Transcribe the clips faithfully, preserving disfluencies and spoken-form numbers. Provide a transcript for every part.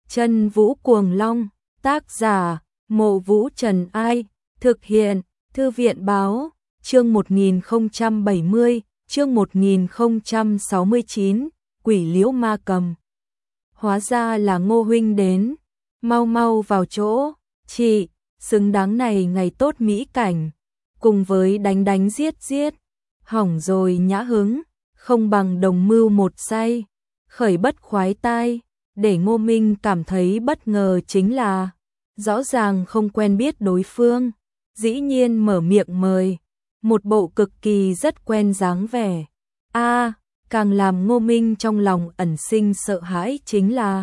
Chân Vũ Cuồng Long, tác giả, Mộ Vũ Trần Ai, thực hiện, Thư viện Báo, chương một nghìn không trăm bảy mươi, chương một nghìn không trăm sáu mươi chín, Quỷ Liễu Ma Cầm. Hóa ra là Ngô huynh đến, mau mau vào chỗ, chị, xứng đáng này ngày tốt mỹ cảnh, cùng với đánh đánh giết giết, hỏng rồi nhã hứng, không bằng đồng mưu một say, khởi bất khoái tai. Để Ngô Minh cảm thấy bất ngờ chính là, rõ ràng không quen biết đối phương, dĩ nhiên mở miệng mời, một bộ cực kỳ rất quen dáng vẻ. A, càng làm Ngô Minh trong lòng ẩn sinh sợ hãi chính là,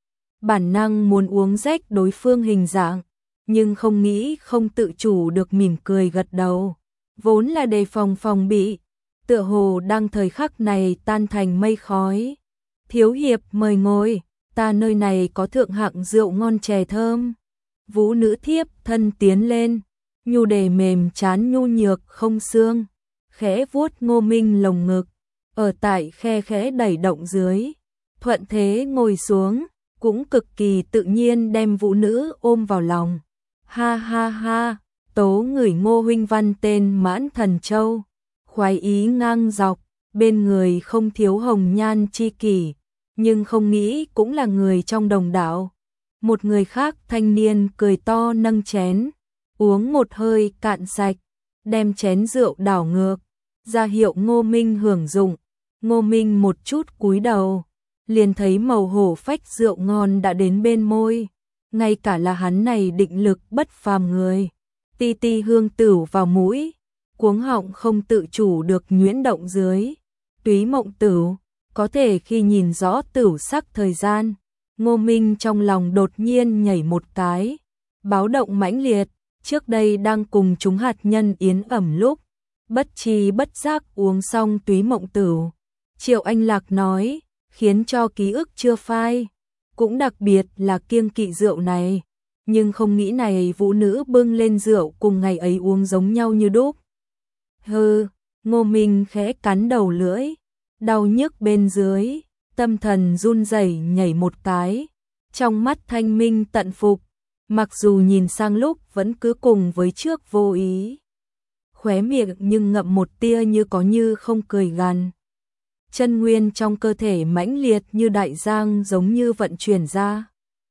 bản năng muốn uống rách đối phương hình dạng, nhưng không nghĩ không tự chủ được mỉm cười gật đầu, vốn là đề phòng phòng bị, tựa hồ đang thời khắc này tan thành mây khói. Thiếu hiệp mời ngồi. Ta nơi này có thượng hạng rượu ngon chè thơm. Vũ nữ thiếp thân tiến lên, nhu đề mềm chán nhu nhược không xương, khẽ vuốt Ngô Minh lồng ngực, ở tại khe khẽ đẩy động dưới, thuận thế ngồi xuống, cũng cực kỳ tự nhiên đem vũ nữ ôm vào lòng. Ha ha ha, tố ngửi Ngô huynh văn tên Mãn Thần Châu, khoái ý ngang dọc, bên người không thiếu hồng nhan chi kỷ. Nhưng không nghĩ cũng là người trong đồng đạo. Một người khác thanh niên cười to nâng chén, uống một hơi cạn sạch, đem chén rượu đảo ngược, ra hiệu Ngô Minh hưởng dụng. Ngô Minh một chút cúi đầu, liền thấy màu hổ phách rượu ngon đã đến bên môi, ngay cả là hắn này định lực bất phàm người. Ti ti hương tửu vào mũi, cuống họng không tự chủ được nhuyễn động dưới. Túy mộng tửu, có thể khi nhìn rõ tửu sắc thời gian, Ngô Minh trong lòng đột nhiên nhảy một cái, báo động mãnh liệt, trước đây đang cùng chúng hạt nhân yến ẩm lúc, bất tri bất giác uống xong túy mộng tửu. Triệu Anh Lạc nói, khiến cho ký ức chưa phai, cũng đặc biệt là kiêng kỵ rượu này, nhưng không nghĩ này vũ nữ bưng lên rượu cùng ngày ấy uống giống nhau như đúc. Hừ, Ngô Minh khẽ cắn đầu lưỡi. Đau nhức bên dưới, tâm thần run rẩy nhảy một cái, trong mắt thanh minh tận phục, mặc dù nhìn sang lúc vẫn cứ cùng với trước vô ý. Khóe miệng nhưng ngậm một tia như có như không cười gằn. Chân nguyên trong cơ thể mãnh liệt như đại giang giống như vận chuyển ra.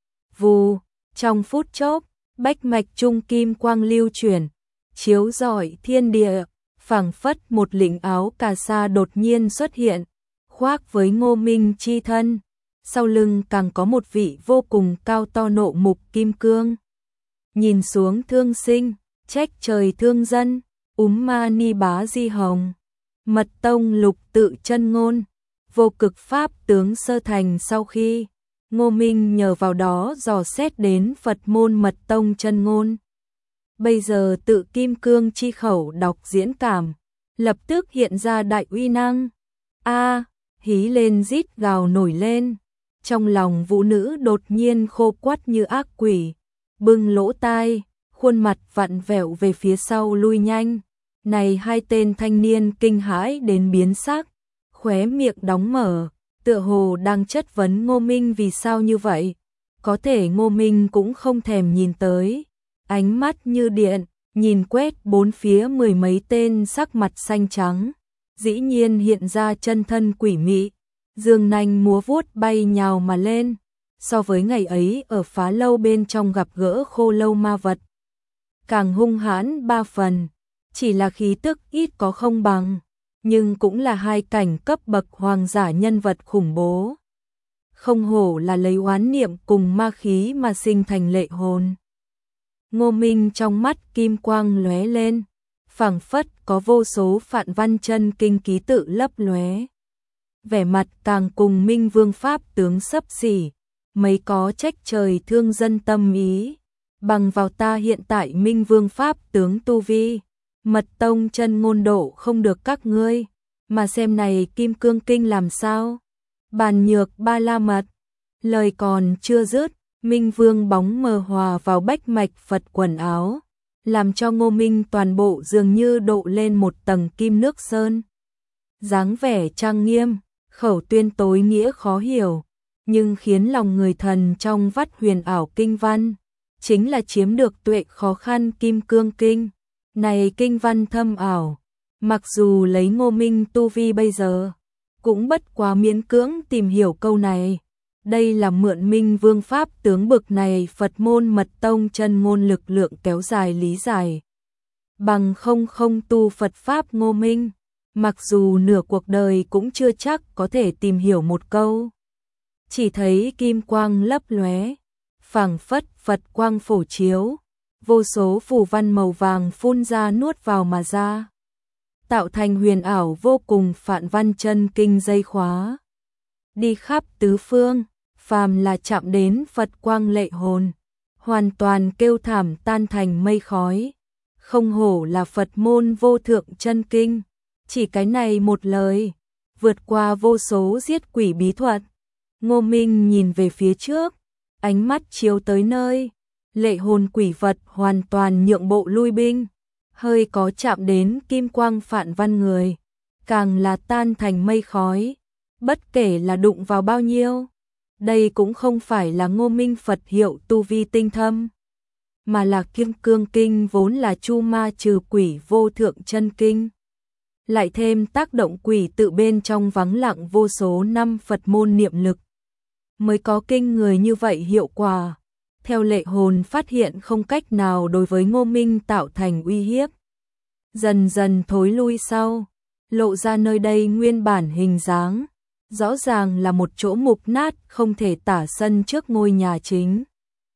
Vù, trong phút chốc, bách mạch trung kim quang lưu chuyển, chiếu rọi thiên địa. Phảng phất một lĩnh áo cà sa đột nhiên xuất hiện, khoác với Ngô Minh chi thân, sau lưng càng có một vị vô cùng cao to nộ mục kim cương. Nhìn xuống thương sinh, trách trời thương dân, úm ma ni bá di hồng, mật tông lục tự chân ngôn, vô cực pháp tướng sơ thành. Sau khi Ngô Minh nhờ vào đó dò xét đến Phật môn mật tông chân ngôn, bây giờ tự kim cương chi khẩu đọc diễn cảm, lập tức hiện ra đại uy năng. A, hí lên rít gào nổi lên, trong lòng vũ nữ đột nhiên khô quắt như ác quỷ, bưng lỗ tai, khuôn mặt vặn vẹo về phía sau lui nhanh. Này hai tên thanh niên kinh hãi đến biến sắc, khóe miệng đóng mở, tựa hồ đang chất vấn Ngô Minh vì sao như vậy, có thể Ngô Minh cũng không thèm nhìn tới. Ánh mắt như điện, nhìn quét bốn phía mười mấy tên sắc mặt xanh trắng, dĩ nhiên hiện ra chân thân quỷ mị, dương nanh múa vuốt bay nhào mà lên, so với ngày ấy ở phá lâu bên trong gặp gỡ khô lâu ma vật. Càng hung hãn ba phần, chỉ là khí tức ít có không bằng, nhưng cũng là hai cảnh cấp bậc hoàng giả nhân vật khủng bố. Không hổ là lấy oán niệm cùng ma khí mà sinh thành lệ hồn. Ngô Minh trong mắt kim quang lóe lên, phảng phất có vô số phạn văn chân kinh ký tự lấp lóe. Vẻ mặt càng cùng Minh Vương pháp tướng xấp xỉ, mấy có trách trời thương dân tâm ý, bằng vào ta hiện tại Minh Vương pháp tướng tu vi, mật tông chân ngôn độ không được các ngươi, mà xem này kim cương kinh làm sao? Bàn nhược ba la mật, lời còn chưa dứt, Minh Vương bóng mờ hòa vào bách mạch Phật quần áo, làm cho Ngô Minh toàn bộ dường như độ lên một tầng kim nước sơn. Dáng vẻ trang nghiêm, khẩu tuyên tối nghĩa khó hiểu, nhưng khiến lòng người thần trong vắt huyền ảo kinh văn, chính là chiếm được tuệ khó khăn kim cương kinh. Này kinh văn thâm ảo, mặc dù lấy Ngô Minh tu vi bây giờ, cũng bất quá miễn cưỡng tìm hiểu câu này. Đây là mượn Minh Vương Pháp tướng bực này Phật môn mật tông chân ngôn lực lượng kéo dài lý giải. Bằng không không tu Phật Pháp Ngô Minh, mặc dù nửa cuộc đời cũng chưa chắc có thể tìm hiểu một câu. Chỉ thấy kim quang lấp lóe, phảng phất Phật quang phổ chiếu, vô số phù văn màu vàng phun ra nuốt vào mà ra, tạo thành huyền ảo vô cùng phạn văn chân kinh dây khóa. Đi khắp tứ phương, phàm là chạm đến Phật quang lệ hồn, hoàn toàn kêu thảm tan thành mây khói. Không hổ là Phật môn vô thượng chân kinh, chỉ cái này một lời, vượt qua vô số giết quỷ bí thuật. Ngô Minh nhìn về phía trước, ánh mắt chiếu tới nơi, lệ hồn quỷ vật hoàn toàn nhượng bộ lui binh, hơi có chạm đến kim quang phạn văn người, càng là tan thành mây khói, bất kể là đụng vào bao nhiêu. Đây cũng không phải là Ngô Minh Phật hiệu tu vi tinh thâm, mà là Kim Cương Kinh vốn là chu ma trừ quỷ vô thượng chân kinh. Lại thêm tác động quỷ tự bên trong vắng lặng vô số năm Phật môn niệm lực, mới có kinh người như vậy hiệu quả. Theo lệ hồn phát hiện không cách nào đối với Ngô Minh tạo thành uy hiếp, dần dần thối lui sau, lộ ra nơi đây nguyên bản hình dáng, rõ ràng là một chỗ mục nát không thể tả sân trước ngôi nhà chính.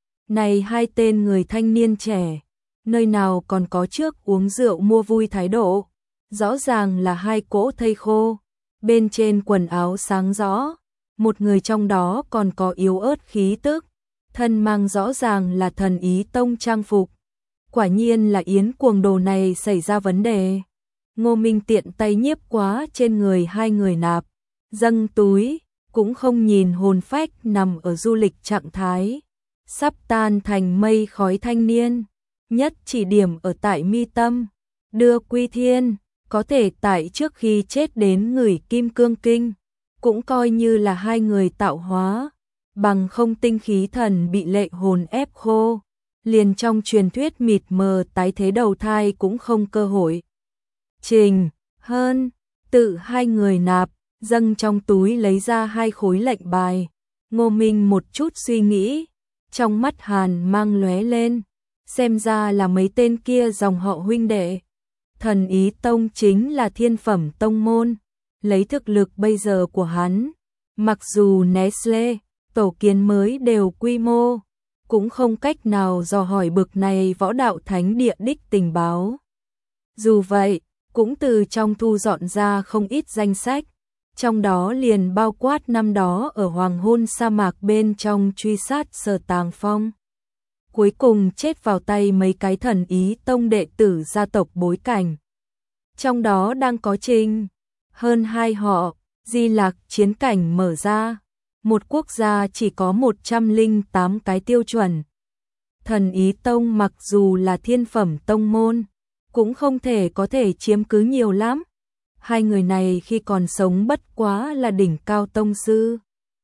Này hai tên người thanh niên trẻ, nơi nào còn có trước uống rượu mua vui thái độ, rõ ràng là hai cỗ thây khô, bên trên quần áo sáng rõ, một người trong đó còn có yếu ớt khí tức, thân mang rõ ràng là Thần Ý Tông trang phục. Quả nhiên là Yến Cuồng đồ này xảy ra vấn đề. Ngô Minh tiện tay nhiếp quá trên người hai người nạp, dâng túi, cũng không nhìn hồn phách nằm ở du lịch trạng thái, sắp tan thành mây khói thanh niên, nhất chỉ điểm ở tại mi tâm, đưa quy thiên, có thể tại trước khi chết đến người Kim Cương Kinh, cũng coi như là hai người tạo hóa, bằng không tinh khí thần bị lệ hồn ép khô, liền trong truyền thuyết mịt mờ tái thế đầu thai cũng không cơ hội. Trình hơn, tự hai người nạp, dâng trong túi lấy ra hai khối lệnh bài. Ngô Minh một chút suy nghĩ, trong mắt hàn mang lóe lên, xem ra là mấy tên kia dòng họ huynh đệ. Thần Ý Tông chính là thiên phẩm tông môn, lấy thực lực bây giờ của hắn, mặc dù Nestle, tổ kiến mới đều quy mô, cũng không cách nào dò hỏi bực này võ đạo thánh địa đích tình báo. Dù vậy, cũng từ trong thu dọn ra không ít danh sách, trong đó liền bao quát năm đó ở hoàng hôn sa mạc bên trong truy sát Sở Tàng Phong. Cuối cùng chết vào tay mấy cái Thần Ý Tông đệ tử gia tộc bối cảnh. Trong đó đang có Trình hơn hai họ, Di Lạc chiến cảnh mở ra. Một quốc gia chỉ có một trăm lẻ tám cái tiêu chuẩn. Thần Ý Tông mặc dù là thiên phẩm tông môn, cũng không thể có thể chiếm cứ nhiều lắm. Hai người này khi còn sống bất quá là đỉnh cao tông sư.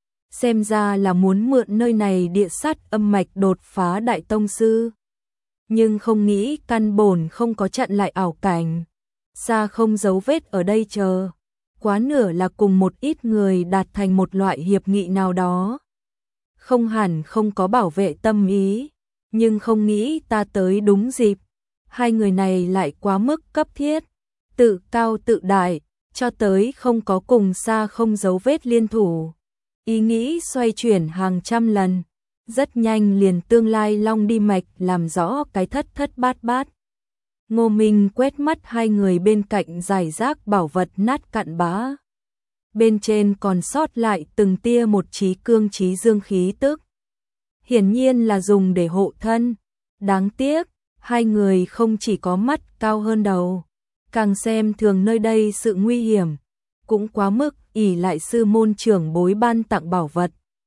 Xem ra là muốn mượn nơi này địa sát âm mạch đột phá đại tông sư. Nhưng không nghĩ căn bổn không có chặn lại ảo cảnh. Xa không dấu vết ở đây chờ. Quá nửa là cùng một ít người đạt thành một loại hiệp nghị nào đó. Không hẳn không có bảo vệ tâm ý, nhưng không nghĩ ta tới đúng dịp. Hai người này lại quá mức cấp thiết, tự cao tự đại, cho tới không có cùng xa không dấu vết liên thủ. Ý nghĩ xoay chuyển hàng trăm lần, rất nhanh liền tương lai long đi mạch làm rõ cái thất thất bát bát. Ngô Minh quét mắt hai người bên cạnh giải rác bảo vật nát cặn bã. Bên trên còn sót lại từng tia một trí cương trí dương khí tức. Hiển nhiên là dùng để hộ thân. Đáng tiếc, hai người không chỉ có mắt cao hơn đầu, càng xem thường nơi đây sự nguy hiểm, cũng quá mức ỷ lại sư môn trưởng bối ban tặng bảo vật.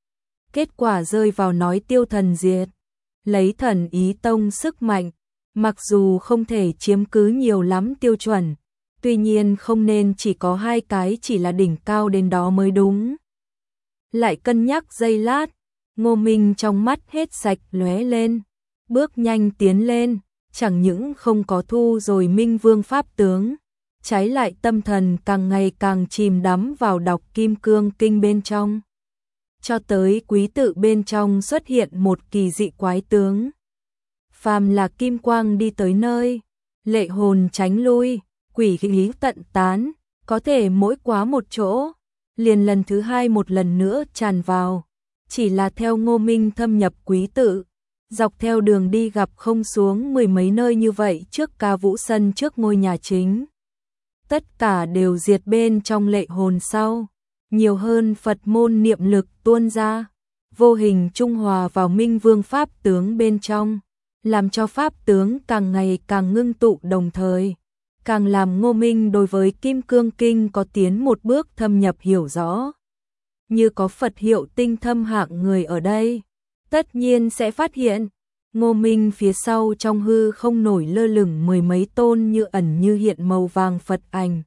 Kết quả rơi vào nói tiêu thần diệt, lấy Thần Ý Tông sức mạnh, mặc dù không thể chiếm cứ nhiều lắm tiêu chuẩn, tuy nhiên không nên chỉ có hai cái chỉ là đỉnh cao đến đó mới đúng. lại cân nhắc giây lát, Ngô Minh trong mắt hết sạch lóe lên, bước nhanh tiến lên, chẳng những không có thu rồi Minh Vương pháp tướng, trái lại tâm thần càng ngày càng chìm đắm vào đọc Kim Cương Kinh bên trong. Cho tới quý tự bên trong xuất hiện một kỳ dị quái tướng. Phàm là kim quang đi tới nơi, lệ hồn tránh lui, quỷ khí tận tán, có thể mỗi quá một chỗ, liền lần thứ hai một lần nữa tràn vào. Chỉ là theo Ngô Minh thâm nhập quý tự, dọc theo đường đi gặp không xuống mười mấy nơi như vậy trước Ca Vũ Sân trước ngôi nhà chính. Tất cả đều diệt bên trong lệ hồn sau, nhiều hơn Phật môn niệm lực tuôn ra, vô hình trung hòa vào Minh Vương pháp tướng bên trong, làm cho pháp tướng càng ngày càng ngưng tụ đồng thời, càng làm Ngô Minh đối với Kim Cương Kinh có tiến một bước thâm nhập hiểu rõ. Như có Phật hiệu tinh thâm hạng người ở đây, tất nhiên sẽ phát hiện, Ngô Minh phía sau trong hư không nổi lơ lửng mười mấy tôn như ẩn như hiện màu vàng Phật ảnh.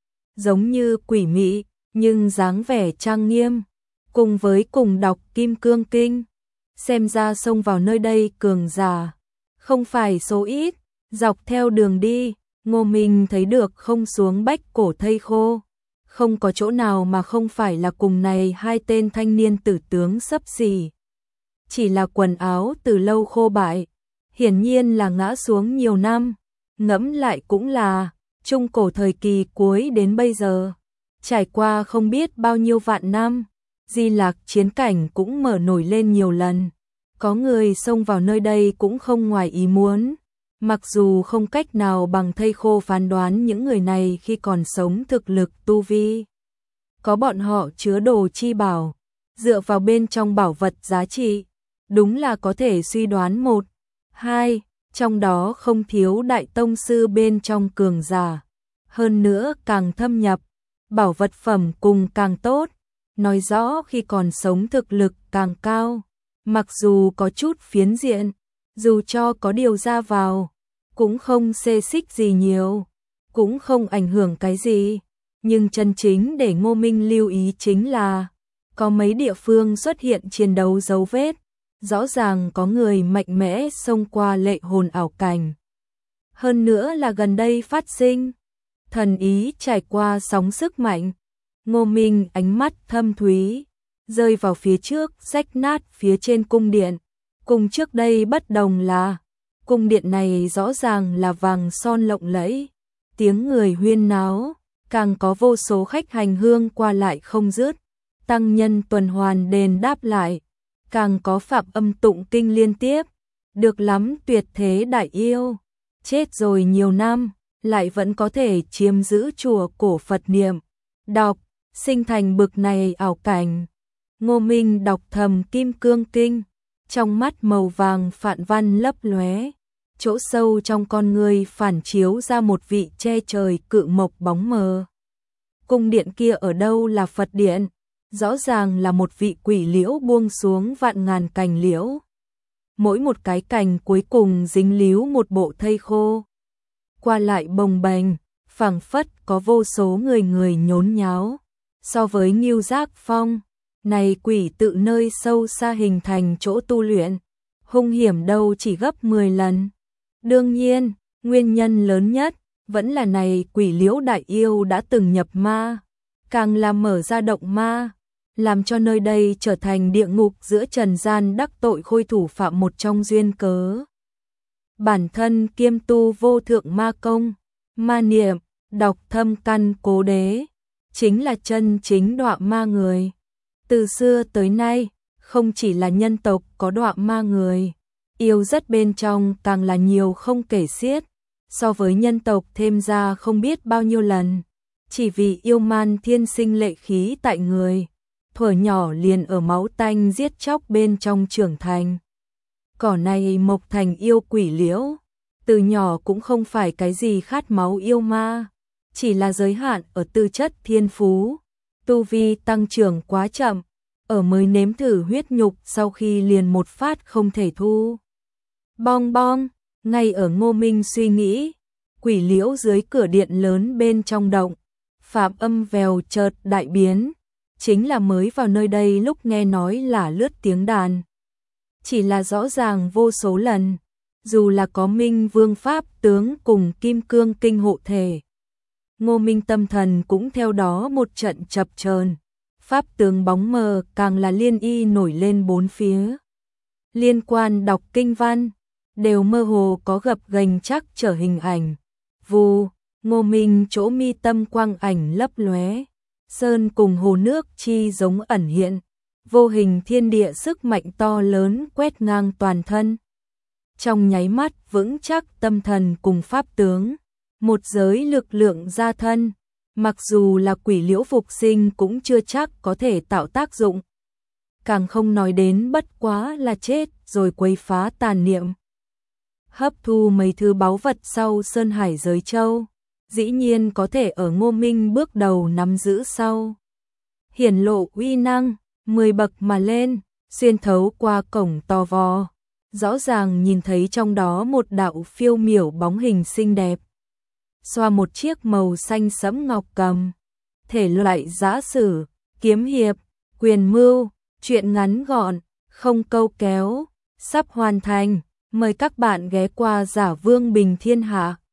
Giống như quỷ mị, nhưng dáng vẻ trang nghiêm, cùng với cùng đọc Kim Cương Kinh, xem ra xông vào nơi đây cường giả, không phải số ít. Dọc theo đường đi, Ngô Minh thấy được không xuống bách cổ thây khô, không có chỗ nào mà không phải là cùng này hai tên thanh niên tử tướng xấp xỉ. Chỉ là quần áo từ lâu khô bại, hiển nhiên là ngã xuống nhiều năm, ngẫm lại cũng là, trung cổ thời kỳ cuối đến bây giờ, trải qua không biết bao nhiêu vạn năm, Di Lạc chiến cảnh cũng mở nổi lên nhiều lần, có người xông vào nơi đây cũng không ngoài ý muốn, mặc dù không cách nào bằng thây khô phán đoán những người này khi còn sống thực lực tu vi. Có bọn họ chứa đồ chi bảo, dựa vào bên trong bảo vật giá trị, đúng là có thể suy đoán một, hai, trong đó không thiếu đại tông sư bên trong cường giả. Hơn nữa càng thâm nhập, bảo vật phẩm cùng càng tốt, nói rõ khi còn sống thực lực càng cao. Mặc dù có chút phiến diện, dù cho có điều ra vào, cũng không xê xích gì nhiều, cũng không ảnh hưởng cái gì. Nhưng chân chính để Ngô Minh lưu ý chính là, có mấy địa phương xuất hiện chiến đấu dấu vết, rõ ràng có người mạnh mẽ xông qua lệ hồn ảo cảnh. Hơn nữa là gần đây phát sinh, thần ý trải qua sóng sức mạnh, Ngô Minh ánh mắt thâm thúy, rơi vào phía trước rách nát phía trên cung điện. Cùng trước đây bất đồng là, cung điện này rõ ràng là vàng son lộng lẫy, tiếng người huyên náo, càng có vô số khách hành hương qua lại không dứt, tăng nhân tuần hoàn đền đáp lại, càng có phạm âm tụng kinh liên tiếp, được lắm tuyệt thế đại yêu, chết rồi nhiều năm, lại vẫn có thể chiếm giữ chùa cổ Phật niệm, đọc, sinh thành bực này ảo cảnh. Ngô Minh đọc thầm Kim Cương Kinh, trong mắt màu vàng phạn văn lấp lóe, chỗ sâu trong con người phản chiếu ra một vị che trời cự mộc bóng mờ. Cung điện kia ở đâu là Phật điện, rõ ràng là một vị quỷ liễu buông xuống vạn ngàn cành liễu. Mỗi một cái cành cuối cùng dính líu một bộ thây khô. Qua lại bồng bềnh, phảng phất có vô số người người nhốn nháo. So với Ngưu Giác Phong, này quỷ tự nơi sâu xa hình thành chỗ tu luyện, hung hiểm đâu chỉ gấp mười lần. Đương nhiên, nguyên nhân lớn nhất vẫn là này quỷ liễu đại yêu đã từng nhập ma, càng làm mở ra động ma, làm cho nơi đây trở thành địa ngục giữa trần gian đắc tội khôi thủ phạm một trong duyên cớ. Bản thân kiêm tu vô thượng ma công, ma niệm, đọc thâm căn cố đế, chính là chân chính đọa ma người. Từ xưa tới nay, không chỉ là nhân tộc có đọa ma người, yêu rất bên trong càng là nhiều không kể xiết, so với nhân tộc thêm ra không biết bao nhiêu lần, chỉ vì yêu man thiên sinh lệ khí tại người, thuở nhỏ liền ở máu tanh giết chóc bên trong trưởng thành. Cỏ này mọc thành yêu quỷ liễu, từ nhỏ cũng không phải cái gì khát máu yêu ma, chỉ là giới hạn ở tư chất thiên phú, tu vi tăng trưởng quá chậm, ở mới nếm thử huyết nhục sau khi liền một phát không thể thu. Bong bong, ngay ở Ngô Minh suy nghĩ, quỷ liễu dưới cửa điện lớn bên trong động, phạm âm vèo chợt đại biến, chính là mới vào nơi đây lúc nghe nói là lướt tiếng đàn. Chỉ là rõ ràng vô số lần, dù là có Minh Vương Pháp tướng cùng Kim Cương Kinh hộ thể. Ngô Minh tâm thần cũng theo đó một trận chập chờn, Pháp tướng bóng mờ càng là liên y nổi lên bốn phía. Liên quan đọc kinh văn, đều mơ hồ có gập ghềnh chắc trở hình ảnh. Vù, Ngô Minh chỗ mi tâm quang ảnh lấp lóe, sơn cùng hồ nước chi giống ẩn hiện, vô hình thiên địa sức mạnh to lớn quét ngang toàn thân. Trong nháy mắt vững chắc tâm thần cùng pháp tướng, một giới lực lượng ra thân, mặc dù là quỷ liễu phục sinh cũng chưa chắc có thể tạo tác dụng. Càng không nói đến bất quá là chết rồi quấy phá tàn niệm. Hấp thu mấy thứ báu vật sau Sơn Hải giới châu, dĩ nhiên có thể ở Ngô Minh bước đầu nắm giữ sau. Hiển lộ uy năng, mười bậc mà lên, xuyên thấu qua cổng to vò, rõ ràng nhìn thấy trong đó một đạo phiêu miểu bóng hình xinh đẹp. Xoa một chiếc màu xanh sẫm ngọc cầm, thể loại giã sử, kiếm hiệp, quyền mưu, truyện ngắn gọn, không câu kéo, sắp hoàn thành, mời các bạn ghé qua Giả Vương Bình Thiên Hạ.